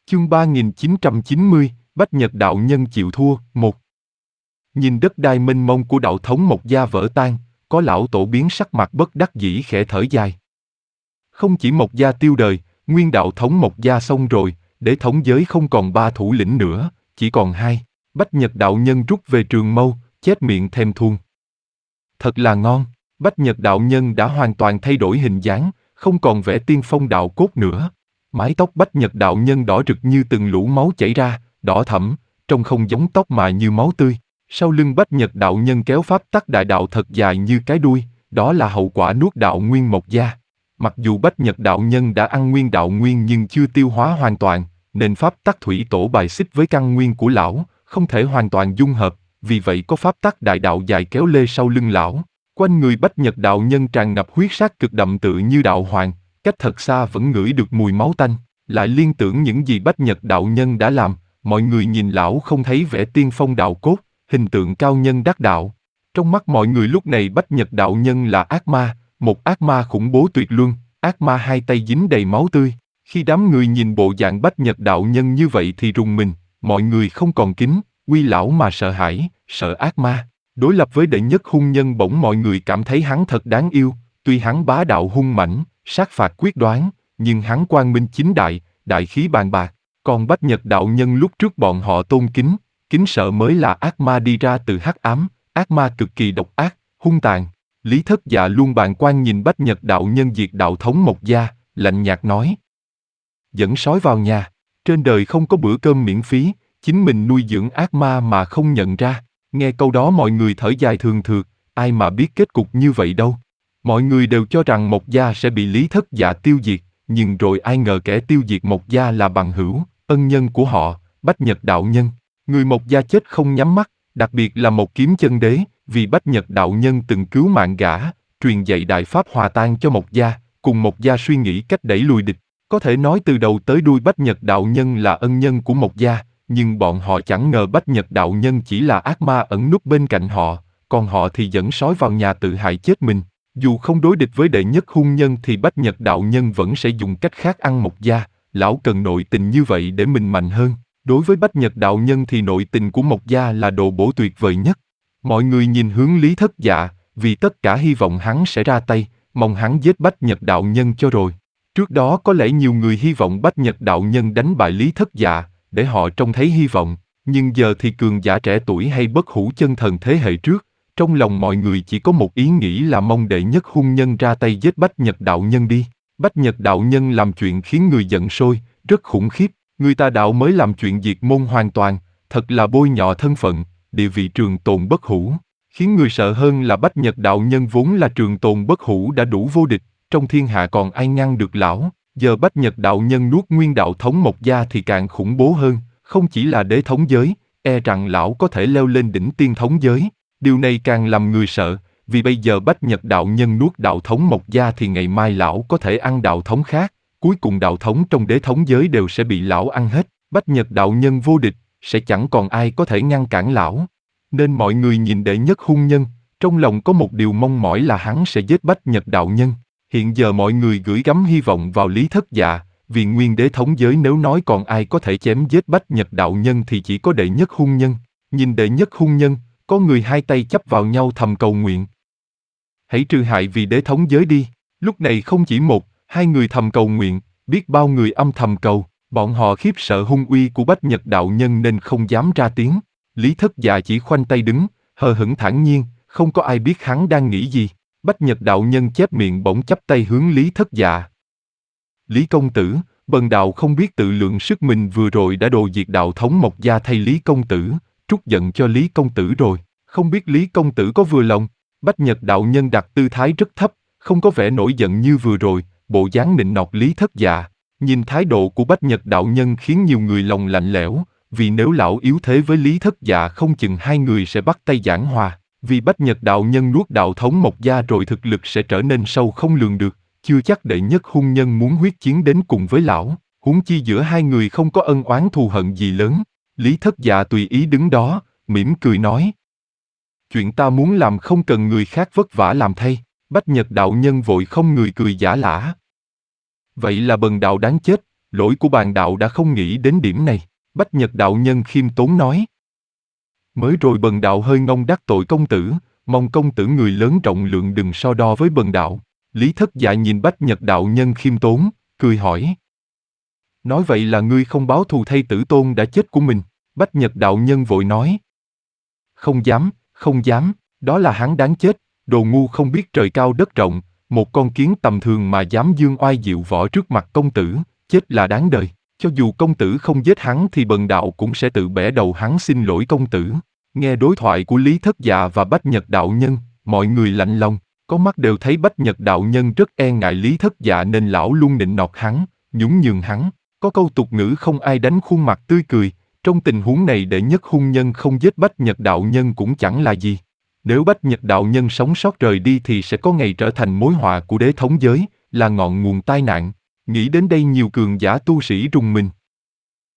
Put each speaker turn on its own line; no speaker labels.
Chương 3990, Bách Nhật đạo nhân chịu thua, 1. Nhìn đất đai mênh mông của đạo thống Mộc Gia vỡ tan, có lão tổ biến sắc mặt bất đắc dĩ khẽ thở dài. Không chỉ Mộc Gia tiêu đời, nguyên đạo thống Mộc Gia xong rồi, để thống giới không còn 3 thủ lĩnh nữa, chỉ còn 2. Bách Nhật đạo nhân rút về Trường Mâu, chép miệng thèm thuồng. Thật là ngon, Bách Nhật đạo nhân đã hoàn toàn thay đổi hình dáng, không còn vẻ tiên phong đạo cốt nữa. Mái tóc Bách Nhật đạo nhân đỏ rực như từng lũ máu chảy ra, đỏ thẫm, trông không giống tóc mà như máu tươi. Sau lưng Bách Nhật đạo nhân kéo pháp tắc đại đạo thật dài như cái đuôi, đó là hậu quả nuốt đạo nguyên Mộc Gia. Mặc dù Bách Nhật đạo nhân đã ăn nguyên đạo nguyên nhưng chưa tiêu hóa hoàn toàn, nên pháp tắc thủy tổ bài xích với căn nguyên của lão, không thể hoàn toàn dung hợp, vì vậy có pháp tắc đại đạo dài kéo lê sau lưng lão. Quanh người Bách Nhật đạo nhân tràn ngập huyết sát cực đậm tự như đạo hoàng, cách thật xa vẫn ngửi được mùi máu tanh, lại liên tưởng những gì Bách Nhật đạo nhân đã làm, mọi người nhìn lão không thấy vẻ tiên phong đạo cốt, hình tượng cao nhân đắc đạo. Trong mắt mọi người lúc này Bách Nhật đạo nhân là ác ma, một ác ma khủng bố tuyệt luân, ác ma hai tay dính đầy máu tươi. Khi đám người nhìn bộ dạng Bách Nhật đạo nhân như vậy thì rùng mình, mọi người không còn kính, quy lão mà sợ hãi, sợ ác ma. Đối lập với đệ nhất hung nhân bỗng mọi người cảm thấy hắn thật đáng yêu, tuy hắn bá đạo hung mãnh, sát phạt quyết đoán, nhưng hắn quang minh chính đại, đại khí bàn bạc. Còn Bách Nhật đạo nhân lúc trước bọn họ tôn kính, kính sợ mới là ác ma đi ra từ hắc ám, ác ma cực kỳ độc ác, hung tàn. Lý Thất Dạ luôn bàng quan nhìn Bách Nhật đạo nhân diệt đạo thống Mộc Gia, lạnh nhạt nói: dẫn sói vào nhà, trên đời không có bữa cơm miễn phí, chính mình nuôi dưỡng ác ma mà không nhận ra. Nghe câu đó mọi người thở dài thường thượt, ai mà biết kết cục như vậy đâu. Mọi người đều cho rằng Mộc Gia sẽ bị Lý Thất Dạ tiêu diệt, nhưng rồi ai ngờ kẻ tiêu diệt Mộc Gia là bằng hữu, ân nhân của họ, Bách Nhật đạo nhân. Người Mộc Gia chết không nhắm mắt, đặc biệt là một kiếm chân đế, vì Bách Nhật đạo nhân từng cứu mạng gã, truyền dạy đại pháp hòa tan cho Mộc Gia, cùng Mộc Gia suy nghĩ cách đẩy lùi địch. Có thể nói từ đầu tới đuôi Bách Nhật đạo nhân là ân nhân của Mộc Gia, nhưng bọn họ chẳng ngờ Bách Nhật đạo nhân chỉ là ác ma ẩn núp bên cạnh họ, còn họ thì dẫn sói vào nhà tự hại chết mình. Dù không đối địch với đệ nhất hung nhân thì Bách Nhật đạo nhân vẫn sẽ dùng cách khác ăn Mộc Gia, lão cần nội tình như vậy để mình mạnh hơn. Đối với Bách Nhật đạo nhân thì nội tình của Mộc Gia là đồ bổ tuyệt vời nhất. Mọi người nhìn hướng Lý Thất Dạ, vì tất cả hy vọng hắn sẽ ra tay, mong hắn giết Bách Nhật đạo nhân cho rồi. Trước đó có lẽ nhiều người hy vọng Bách Nhật đạo nhân đánh bại Lý Thất Dạ, để họ trông thấy hy vọng, nhưng giờ thì cường giả trẻ tuổi hay bất hủ chân thần thế hệ trước, trong lòng mọi người chỉ có một ý nghĩ là mong đệ nhất hung nhân ra tay giết Bách Nhật đạo nhân đi. Bách Nhật đạo nhân làm chuyện khiến người giận sôi, rất khủng khiếp, người ta đạo mới làm chuyện diệt môn hoàn toàn, thật là bôi nhọ thân phận, địa vị trường tồn bất hủ. Khiến người sợ hơn là Bách Nhật đạo nhân vốn là trường tồn bất hủ đã đủ vô địch, trong thiên hạ còn ai ngăn được lão. Giờ Bách Nhật đạo nhân nuốt nguyên đạo thống Mộc Gia thì càng khủng bố hơn, không chỉ là đế thống giới, e rằng lão có thể leo lên đỉnh tiên thống giới. Điều này càng làm người sợ, vì bây giờ Bách Nhật đạo nhân nuốt đạo thống Mộc Gia thì ngày mai lão có thể ăn đạo thống khác, cuối cùng đạo thống trong đế thống giới đều sẽ bị lão ăn hết. Bách Nhật đạo nhân vô địch, sẽ chẳng còn ai có thể ngăn cản lão. Nên mọi người nhìn đệ nhất hung nhân, trong lòng có một điều mong mỏi là hắn sẽ giết Bách Nhật đạo nhân. Hiện giờ mọi người gửi gắm hy vọng vào Lý Thất Dạ, vì nguyên đế thống giới nếu nói còn ai có thể chém giết Bách Nhật đạo nhân thì chỉ có đệ nhất hung nhân. Nhìn đệ nhất hung nhân, có người hai tay chắp vào nhau thầm cầu nguyện: hãy trừ hại vì đế thống giới đi. Lúc này không chỉ một, hai người thầm cầu nguyện, biết bao người âm thầm cầu, bọn họ khiếp sợ hung uy của Bách Nhật đạo nhân nên không dám ra tiếng. Lý Thất Dạ chỉ khoanh tay đứng, hờ hững thản nhiên, không có ai biết hắn đang nghĩ gì. Bách Nhật đạo nhân chép miệng bỗng chắp tay hướng Lý Thất Dạ: Lý công tử, bần đạo không biết tự lượng sức mình vừa rồi đã đồ diệt đạo thống Mộc Gia thay Lý công tử, trút giận cho Lý công tử rồi, không biết Lý công tử có vừa lòng. Bách Nhật đạo nhân đặt tư thái rất thấp, không có vẻ nổi giận như vừa rồi, bộ dáng nịnh nọt Lý Thất Dạ. Nhìn thái độ của Bách Nhật đạo nhân khiến nhiều người lòng lạnh lẽo, vì nếu lão yếu thế với Lý Thất Dạ không chừng hai người sẽ bắt tay giảng hòa. Vì Bách Nhật đạo nhân nuốt đạo thống Mộc Gia rồi thực lực sẽ trở nên sâu không lường được, chưa chắc đệ nhất hung nhân muốn huyết chiến đến cùng với lão, huống chi giữa hai người không có ân oán thù hận gì lớn. Lý Thất Dạ tùy ý đứng đó, mỉm cười nói: chuyện ta muốn làm không cần người khác vất vả làm thay. Bách Nhật đạo nhân vội không người cười giả lả: vậy là bần đạo đáng chết, Lỗi của bàn đạo đã không nghĩ đến điểm này. Bách Nhật đạo nhân khiêm tốn nói. Mới rồi bần đạo hơi ngông đắc tội công tử, mong công tử người lớn trọng lượng đừng so đo với bần đạo. Lý Thất Dạ nhìn Bách Nhật đạo nhân khiêm tốn, cười hỏi. Nói vậy là ngươi không báo thù thay tử tôn đã chết của mình. Bách Nhật đạo nhân vội nói. Không dám, không dám, đó là hắn đáng chết, đồ ngu không biết trời cao đất rộng, một con kiến tầm thường mà dám dương oai diệu võ trước mặt công tử, chết là đáng đời. Cho dù công tử không giết hắn thì bần đạo cũng sẽ tự bẻ đầu hắn xin lỗi công tử. Nghe đối thoại của Lý Thất Dạ và Bách Nhật đạo nhân, mọi người lạnh lòng, có mắt đều thấy Bách Nhật đạo nhân rất e ngại Lý Thất Dạ nên lão luôn nịnh nọt hắn, nhún nhường hắn. Có câu tục ngữ không ai đánh khuôn mặt tươi cười, trong tình huống này đệ nhất hung nhân không giết Bách Nhật đạo nhân cũng chẳng là gì. Nếu Bách Nhật đạo nhân sống sót rời đi thì sẽ có ngày trở thành mối họa của đế thống giới, là ngọn nguồn tai nạn. Nghĩ đến đây nhiều cường giả tu sĩ rùng mình.